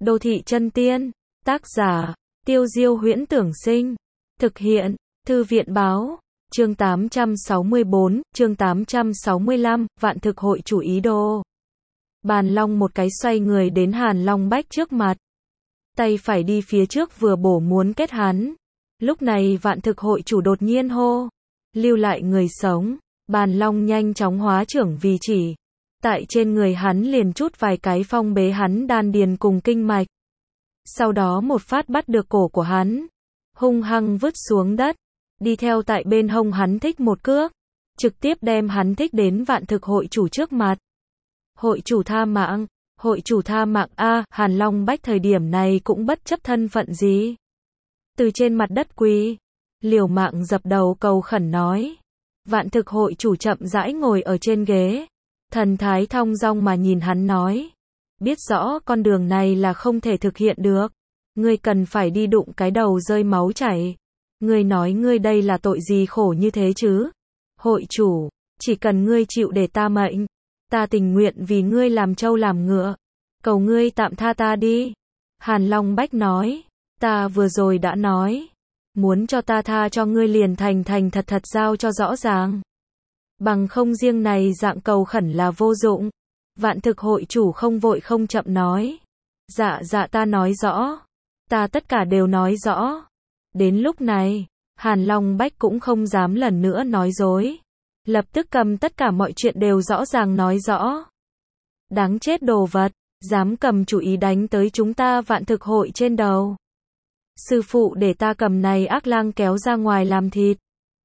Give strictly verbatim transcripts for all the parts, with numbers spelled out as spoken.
Đô thị chân tiên. Tác giả, Tiêu Diêu Huyễn Tưởng Sinh. Thực hiện, Thư viện Báo. Chương tám trăm sáu mươi bốn, chương tám trăm sáu mươi lăm, Vạn Thực Hội Chủ ý đồ. Bàn Long một cái xoay người đến Hàn Long Bách trước mặt. Tay phải đi phía trước vừa bổ muốn kết hắn. Lúc này Vạn Thực Hội Chủ đột nhiên hô. Lưu lại người sống. Bàn Long nhanh chóng hóa trưởng vì chỉ. Tại trên người hắn liền chút vài cái phong bế hắn đan điền cùng kinh mạch. Sau đó một phát bắt được cổ của hắn. Hung hăng vứt xuống đất. Đi theo tại bên hông hắn thích một cước. Trực tiếp đem hắn thích đến Vạn Thực Hội Chủ trước mặt. Hội chủ tha mạng. Hội chủ tha mạng a, Hàn Long Bách thời điểm này cũng bất chấp thân phận gì. Từ trên mặt đất quỳ. Liều mạng dập đầu cầu khẩn nói. Vạn Thực Hội Chủ chậm rãi ngồi ở trên ghế. Thần thái thong dong mà nhìn hắn nói. Biết rõ con đường này là không thể thực hiện được. Ngươi cần phải đi đụng cái đầu rơi máu chảy. Ngươi nói ngươi đây là tội gì khổ như thế chứ? Hội chủ, chỉ cần ngươi chịu để ta mệnh. Ta tình nguyện vì ngươi làm trâu làm ngựa. Cầu ngươi tạm tha ta đi. Hàn Long Bách nói. Ta vừa rồi đã nói. Muốn cho ta tha cho ngươi liền thành thành thật thật giao cho rõ ràng. Bằng không riêng này dạng cầu khẩn là vô dụng. Vạn Thực Hội Chủ không vội không chậm nói. Dạ dạ ta nói rõ. Ta tất cả đều nói rõ. Đến lúc này, Hàn Long Bách cũng không dám lần nữa nói dối. Lập tức cầm tất cả mọi chuyện đều rõ ràng nói rõ. Đáng chết đồ vật, dám cầm chủ ý đánh tới chúng ta Vạn Thực Hội trên đầu. Sư phụ để ta cầm này ác lang kéo ra ngoài làm thịt.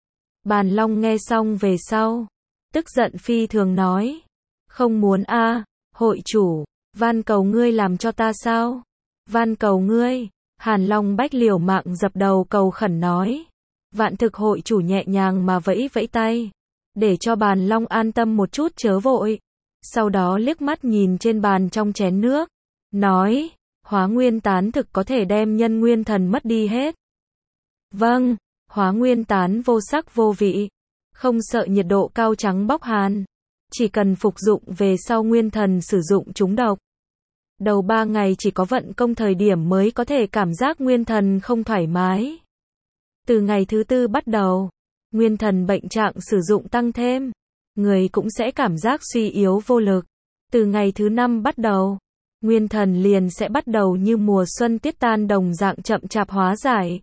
Bàn Long nghe xong về sau. Tức giận phi thường nói. Không muốn a, hội chủ, van cầu ngươi làm cho ta sao? Van cầu ngươi. Hàn Long Bách liều mạng dập đầu cầu khẩn nói. Vạn Thực Hội Chủ nhẹ nhàng mà vẫy vẫy tay. Để cho Bàn Long an tâm một chút chớ vội. Sau đó liếc mắt nhìn trên bàn trong chén nước. Nói, hóa nguyên tán thực có thể đem nhân nguyên thần mất đi hết. Vâng, hóa nguyên tán vô sắc vô vị. Không sợ nhiệt độ cao trắng bóc hàn. Chỉ cần phục dụng về sau nguyên thần sử dụng chúng độc. Đầu ba ngày chỉ có vận công thời điểm mới có thể cảm giác nguyên thần không thoải mái. Từ ngày thứ tư bắt đầu, nguyên thần bệnh trạng sử dụng tăng thêm. Người cũng sẽ cảm giác suy yếu vô lực. Từ ngày thứ năm bắt đầu, nguyên thần liền sẽ bắt đầu như mùa xuân tiết tan đồng dạng chậm chạp hóa giải.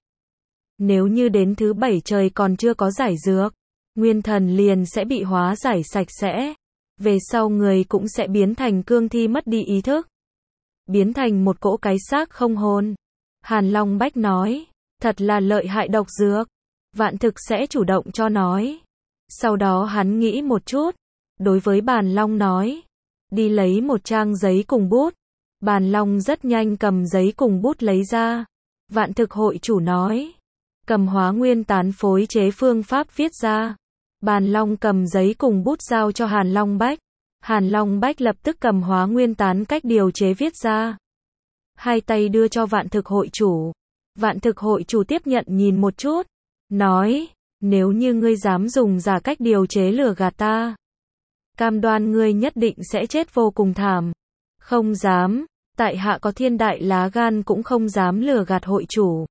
Nếu như đến thứ bảy trời còn chưa có giải dược, nguyên thần liền sẽ bị hóa giải sạch sẽ. Về sau người cũng sẽ biến thành cương thi mất đi ý thức. Biến thành một cỗ cái xác không hồn. Hàn Long Bách nói. Thật là lợi hại độc dược. Vạn Thực sẽ chủ động cho nói. Sau đó hắn nghĩ một chút. Đối với Bàn Long nói. Đi lấy một trang giấy cùng bút. Bàn Long rất nhanh cầm giấy cùng bút lấy ra. Vạn Thực Hội Chủ nói. Cầm hóa nguyên tán phối chế phương pháp viết ra. Bàn Long cầm giấy cùng bút giao cho Hàn Long Bách. Hàn Long Bách lập tức cầm hóa nguyên tán cách điều chế viết ra. Hai tay đưa cho Vạn Thực Hội Chủ. Vạn Thực Hội Chủ tiếp nhận nhìn một chút. Nói, nếu như ngươi dám dùng giả cách điều chế lừa gạt ta. Cam đoan ngươi nhất định sẽ chết vô cùng thảm. Không dám, tại hạ có thiên đại lá gan cũng không dám lừa gạt hội chủ.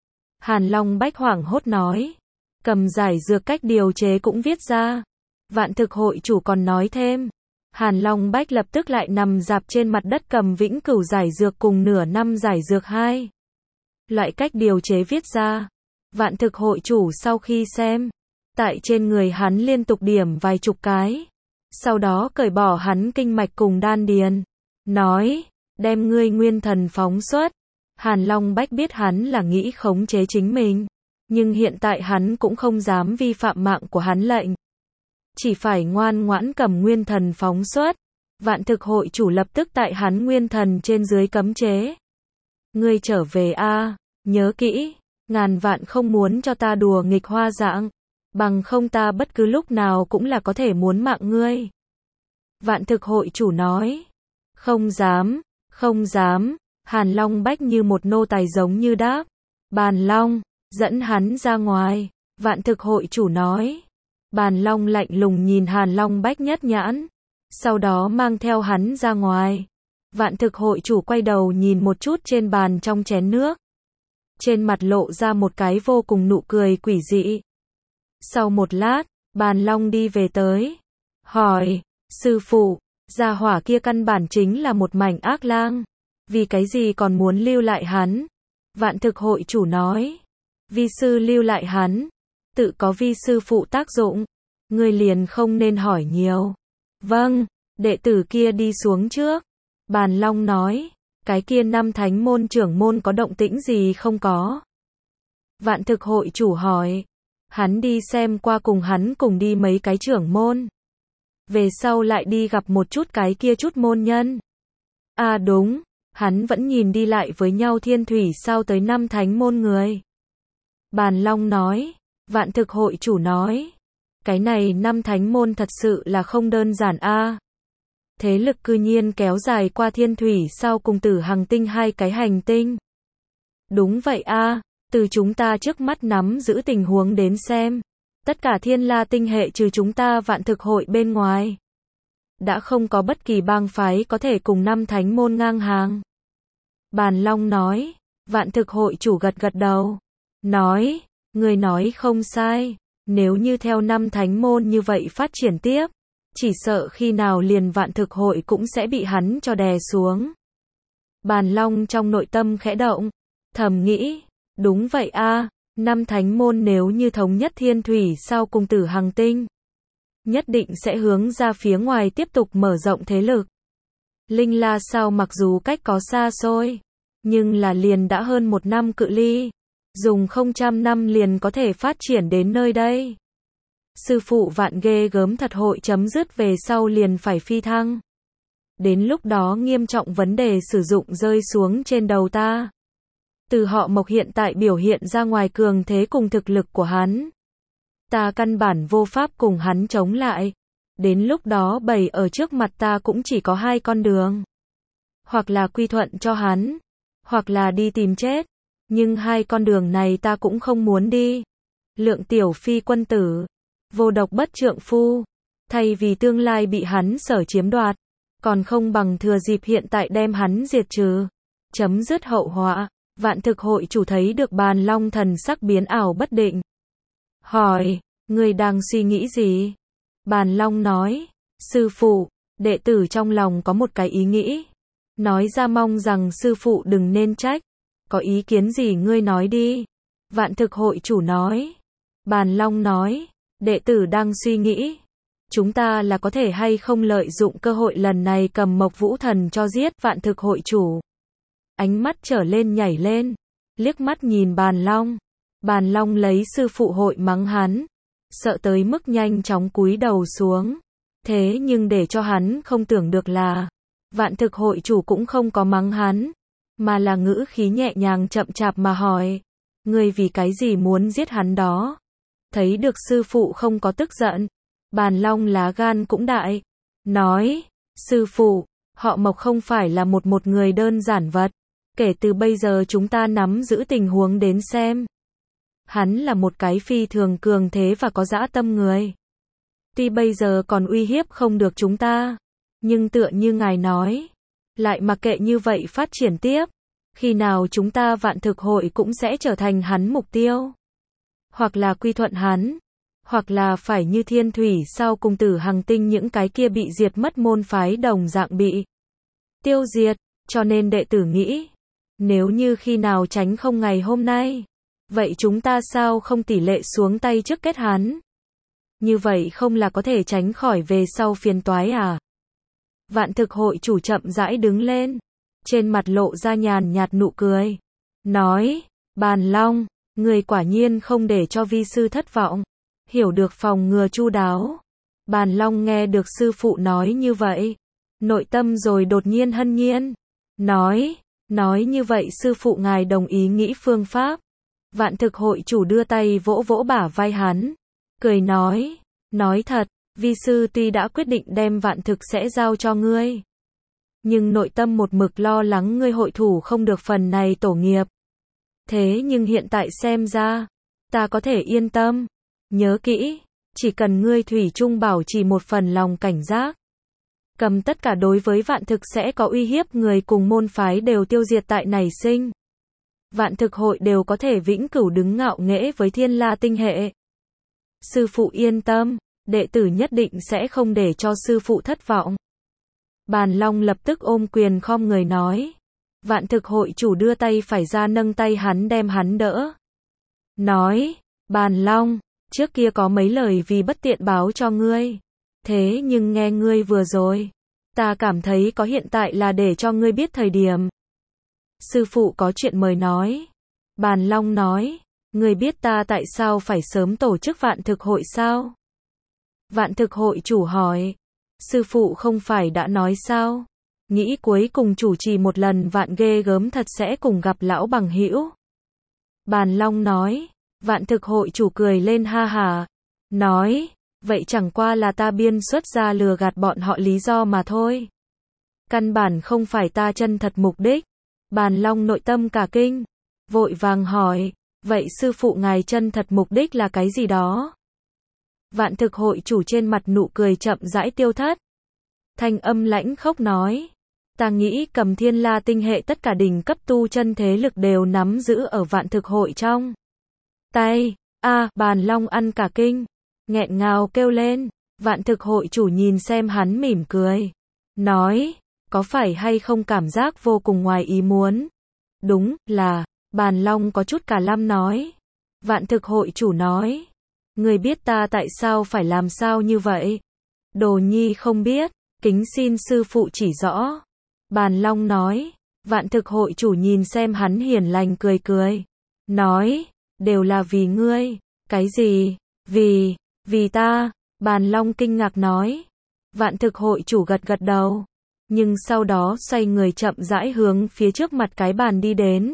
Hàn Long Bách hoảng hốt nói. Cầm giải dược cách điều chế cũng viết ra. Vạn Thực Hội Chủ còn nói thêm. Hàn Long Bách lập tức lại nằm dạp trên mặt đất cầm vĩnh cửu giải dược cùng nửa năm giải dược hai. Loại cách điều chế viết ra. Vạn Thực Hội Chủ sau khi xem. Tại trên người hắn liên tục điểm vài chục cái. Sau đó cởi bỏ hắn kinh mạch cùng đan điền. Nói, đem ngươi nguyên thần phóng xuất. Hàn Long Bách biết hắn là nghĩ khống chế chính mình. Nhưng hiện tại hắn cũng không dám vi phạm mạng của hắn lệnh. Chỉ phải ngoan ngoãn cầm nguyên thần phóng xuất. Vạn Thực Hội Chủ lập tức tại hắn nguyên thần trên dưới cấm chế. Ngươi trở về a, nhớ kỹ, ngàn vạn không muốn cho ta đùa nghịch hoa dạng. Bằng không ta bất cứ lúc nào cũng là có thể muốn mạng ngươi. Vạn Thực Hội Chủ nói. Không dám, không dám. Hàn Long Bách như một nô tài giống như đáp. Bàn Long, dẫn hắn ra ngoài. Vạn Thực Hội Chủ nói. Bàn Long lạnh lùng nhìn Hàn Long Bách nhất nhãn. Sau đó mang theo hắn ra ngoài. Vạn thực hội chủ quay đầu nhìn một chút trên bàn trong chén nước. Trên mặt lộ ra một cái vô cùng nụ cười quỷ dị. Sau một lát, Bàn Long đi về tới. Hỏi, sư phụ, gia hỏa kia căn bản chính là một mảnh ác lang. Vì cái gì còn muốn lưu lại hắn? Vạn thực hội chủ nói. Vi sư lưu lại hắn. Tự có vi sư phụ tác dụng. Ngươi liền không nên hỏi nhiều. Vâng, đệ tử kia đi xuống trước. Bàn Long nói. Cái kia năm thánh môn trưởng môn có động tĩnh gì không có? Vạn thực hội chủ hỏi. Hắn đi xem qua cùng hắn cùng đi mấy cái trưởng môn. Về sau lại đi gặp một chút cái kia chút môn nhân. À đúng, hắn vẫn nhìn đi lại với nhau thiên thủy sao tới năm thánh môn người. Bàn Long nói. Vạn thực hội chủ nói. Cái này năm thánh môn thật sự là không đơn giản a. Thế lực cư nhiên kéo dài qua thiên thủy sao cùng tử hằng tinh hai cái hành tinh. Đúng vậy a, từ chúng ta trước mắt nắm giữ tình huống đến xem. Tất cả thiên la tinh hệ trừ chúng ta vạn thực hội bên ngoài. Đã không có bất kỳ bang phái có thể cùng năm thánh môn ngang hàng. Bàn Long nói. Vạn thực hội chủ gật gật đầu. Nói, người nói không sai. Nếu như theo năm thánh môn như vậy phát triển tiếp. Chỉ sợ khi nào liền vạn thực hội cũng sẽ bị hắn cho đè xuống. Bàn Long trong nội tâm khẽ động. Thầm nghĩ. Đúng vậy a, năm thánh môn nếu như thống nhất thiên thủy sao cùng tử hằng tinh. Nhất định sẽ hướng ra phía ngoài tiếp tục mở rộng thế lực. Linh La sao mặc dù cách có xa xôi. Nhưng là liền đã hơn một năm cự ly. Dùng không trăm năm liền có thể phát triển đến nơi đây. Sư phụ vạn ghê gớm thật hội chấm dứt về sau liền phải phi thăng. Đến lúc đó nghiêm trọng vấn đề sử dụng rơi xuống trên đầu ta. Từ họ Mộc hiện tại biểu hiện ra ngoài cường thế cùng thực lực của hắn. Ta căn bản vô pháp cùng hắn chống lại. Đến lúc đó bày ở trước mặt ta cũng chỉ có hai con đường. Hoặc là quy thuận cho hắn. Hoặc là đi tìm chết. Nhưng hai con đường này ta cũng không muốn đi. Lượng tiểu phi quân tử. Vô độc bất trượng phu. Thay vì tương lai bị hắn sở chiếm đoạt. Còn không bằng thừa dịp hiện tại đem hắn diệt trừ. Chấm dứt hậu họa. Vạn thực hội chủ thấy được Bàn Long thần sắc biến ảo bất định. Hỏi, người đang suy nghĩ gì? Bàn Long nói, sư phụ, đệ tử trong lòng có một cái ý nghĩ. Nói ra mong rằng sư phụ đừng nên trách. Có ý kiến gì ngươi nói đi. Vạn thực hội chủ nói. Bàn Long nói, đệ tử đang suy nghĩ. Chúng ta là có thể hay không lợi dụng cơ hội lần này cầm Mộc Vũ Thần cho giết Vạn thực hội chủ. Ánh mắt trở lên nhảy lên. Liếc mắt nhìn Bàn Long. Bàn Long lấy sư phụ hội mắng hắn. Sợ tới mức nhanh chóng cúi đầu xuống. Thế nhưng để cho hắn không tưởng được là. Vạn thực hội chủ cũng không có mắng hắn. Mà là ngữ khí nhẹ nhàng chậm chạp mà hỏi. Ngươi vì cái gì muốn giết hắn đó? Thấy được sư phụ không có tức giận. Bàn Long lá gan cũng đại. Nói. Sư phụ. Họ Mộc không phải là một một người đơn giản vật. Kể từ bây giờ chúng ta nắm giữ tình huống đến xem. Hắn là một cái phi thường cường thế và có dã tâm người. Tuy bây giờ còn uy hiếp không được chúng ta. Nhưng tựa như ngài nói. Lại mặc kệ như vậy phát triển tiếp. Khi nào chúng ta vạn thực hội cũng sẽ trở thành hắn mục tiêu. Hoặc là quy thuận hắn. Hoặc là phải như thiên thủy sau cùng tử hằng tinh những cái kia bị diệt mất môn phái đồng dạng bị tiêu diệt. Cho nên đệ tử nghĩ. Nếu như khi nào tránh không ngày hôm nay. Vậy chúng ta sao không tỷ lệ xuống tay trước kết hắn? Như vậy không là có thể tránh khỏi về sau phiền toái à? Vạn thực hội chủ chậm rãi đứng lên. Trên mặt lộ ra nhàn nhạt nụ cười. Nói, Bàn Long, người quả nhiên không để cho vi sư thất vọng. Hiểu được phòng ngừa chu đáo. Bàn Long nghe được sư phụ nói như vậy. Nội tâm rồi đột nhiên hân nhiên. Nói, nói như vậy sư phụ ngài đồng ý nghĩ phương pháp. Vạn thực hội chủ đưa tay vỗ vỗ bả vai hắn. Cười nói, nói thật, vi sư tuy đã quyết định đem vạn thực sẽ giao cho ngươi. Nhưng nội tâm một mực lo lắng ngươi hội thủ không được phần này tổ nghiệp. Thế nhưng hiện tại xem ra, ta có thể yên tâm. Nhớ kỹ, chỉ cần ngươi thủy chung bảo trì một phần lòng cảnh giác. cầm tất cả đối với vạn thực sẽ có uy hiếp người cùng môn phái đều tiêu diệt tại nảy sinh. Vạn thực hội đều có thể vĩnh cửu đứng ngạo nghễ với thiên la tinh hệ. Sư phụ yên tâm, đệ tử nhất định sẽ không để cho sư phụ thất vọng. Bàn Long lập tức ôm quyền khom người nói. Vạn thực hội chủ đưa tay phải ra nâng tay hắn đem hắn đỡ. Nói, Bàn Long, trước kia có mấy lời vì bất tiện báo cho ngươi. Thế nhưng nghe ngươi vừa rồi, ta cảm thấy có hiện tại là để cho ngươi biết thời điểm. Sư phụ có chuyện mời nói. Bàn Long nói, ngươi biết ta tại sao phải sớm tổ chức vạn thực hội sao? Vạn thực hội chủ hỏi. Sư phụ không phải đã nói sao? Nghĩ cuối cùng chủ trì một lần vạn ghê gớm thật sẽ cùng gặp lão bằng hữu. Bàn Long nói. Vạn thực hội chủ cười lên ha hà. Nói, vậy chẳng qua là ta biên xuất ra lừa gạt bọn họ lý do mà thôi. Căn bản không phải ta chân thật mục đích. Bàn Long nội tâm cả kinh. Vội vàng hỏi, vậy sư phụ ngài chân thật mục đích là cái gì đó? Vạn thực hội chủ trên mặt nụ cười chậm rãi tiêu thất. Thanh âm lãnh khốc nói. Ta nghĩ cầm thiên la tinh hệ tất cả đỉnh cấp tu chân thế lực đều nắm giữ ở vạn thực hội trong tay. A, à, Bàn Long ăn cả kinh. Nghẹn ngào kêu lên. Vạn thực hội chủ nhìn xem hắn mỉm cười. Nói, có phải hay không cảm giác vô cùng ngoài ý muốn? Đúng, là, Bàn Long có chút cả lăm nói. Vạn thực hội chủ nói. Người biết ta tại sao phải làm sao như vậy? Đồ nhi không biết, kính xin sư phụ chỉ rõ. Bàn Long nói. Vạn thực hội chủ nhìn xem hắn hiền lành cười cười. Nói, đều là vì ngươi. Cái gì? Vì, vì ta. Bàn Long kinh ngạc nói. Vạn thực hội chủ gật gật đầu. Nhưng sau đó xoay người chậm rãi hướng phía trước mặt cái bàn đi đến.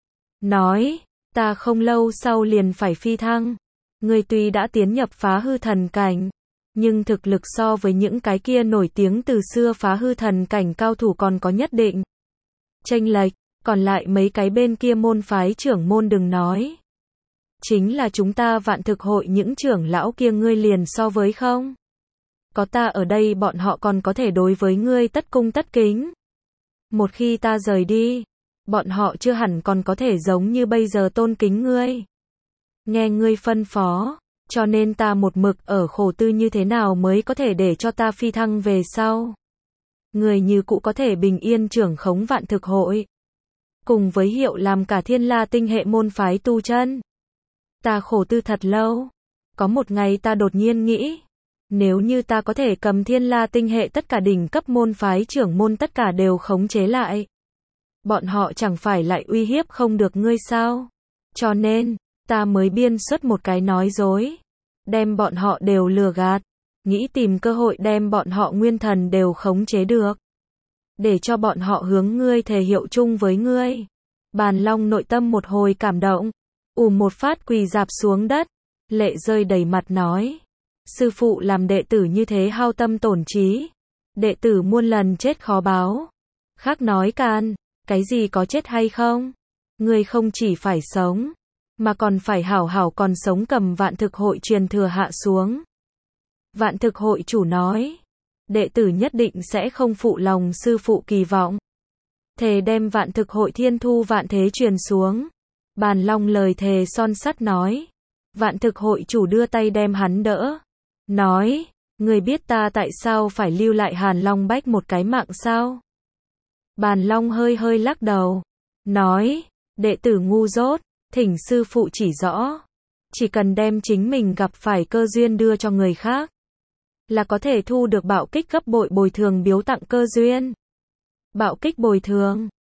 Nói, ta không lâu sau liền phải phi thăng. Ngươi tuy đã tiến nhập phá hư thần cảnh, nhưng thực lực so với những cái kia nổi tiếng từ xưa phá hư thần cảnh cao thủ còn có nhất định chênh lệch, còn lại mấy cái bên kia môn phái trưởng môn đừng nói. Chính là chúng ta vạn thực hội những trưởng lão kia ngươi liền so với không? Có ta ở đây bọn họ còn có thể đối với ngươi tất cung tất kính. Một khi ta rời đi, bọn họ chưa hẳn còn có thể giống như bây giờ tôn kính ngươi. Nghe ngươi phân phó, cho nên ta một mực ở khổ tư như thế nào mới có thể để cho ta phi thăng về sau. Người như cũ có thể bình yên trưởng khống vạn thực hội. Cùng với hiệu làm cả thiên la tinh hệ môn phái tu chân. Ta khổ tư thật lâu. Có một ngày ta đột nhiên nghĩ. Nếu như ta có thể cầm thiên la tinh hệ tất cả đỉnh cấp môn phái trưởng môn tất cả đều khống chế lại. Bọn họ chẳng phải lại uy hiếp không được ngươi sao? Cho nên, ta mới biên xuất một cái nói dối. Đem bọn họ đều lừa gạt. Nghĩ tìm cơ hội đem bọn họ nguyên thần đều khống chế được. Để cho bọn họ hướng ngươi thề hiệu chung với ngươi. Bàn Long nội tâm một hồi cảm động. ùm một phát quỳ dạp xuống đất. Lệ rơi đầy mặt nói. Sư phụ làm đệ tử như thế hao tâm tổn trí. Đệ tử muôn lần chết khó báo. Khác nói can, cái gì có chết hay không? Ngươi không chỉ phải sống, mà còn phải hảo hảo còn sống cầm vạn thực hội truyền thừa hạ xuống. Vạn thực hội chủ nói. Đệ tử nhất định sẽ không phụ lòng sư phụ kỳ vọng. Thề đem vạn thực hội thiên thu vạn thế truyền xuống. Bàn Long lời thề son sắt nói. Vạn thực hội chủ đưa tay đem hắn đỡ. Nói, người biết ta tại sao phải lưu lại Hàn Long Bách một cái mạng sao? Bàn Long hơi hơi lắc đầu. Nói, đệ tử ngu dốt, thỉnh sư phụ chỉ rõ. Chỉ cần đem chính mình gặp phải cơ duyên đưa cho người khác. Là có thể thu được bạo kích gấp bội bồi thường biếu tặng cơ duyên. Bạo kích bồi thường.